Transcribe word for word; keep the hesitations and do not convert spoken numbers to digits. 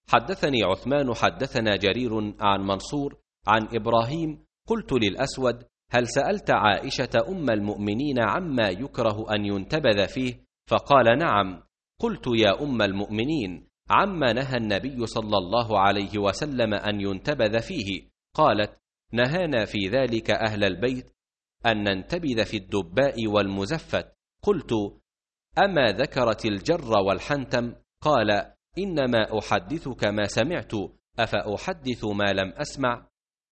حدثني عثمان حدثنا جرير عن منصور عن إبراهيم قلت للأسود: هل سألت عائشة أم المؤمنين عما يكره أن ينتبذ فيه؟ فقال: نعم. قلت: يا أم المؤمنين، عما نهى النبي صلى الله عليه وسلم أن ينتبذ فيه؟ قالت: نهانا في ذلك أهل البيت أن ننتبذ في الدباء والمزفت. قلت: أما ذكرت الجر والحنتم؟ قال: إنما أحدثك ما سمعت، أفأحدث ما لم أسمع؟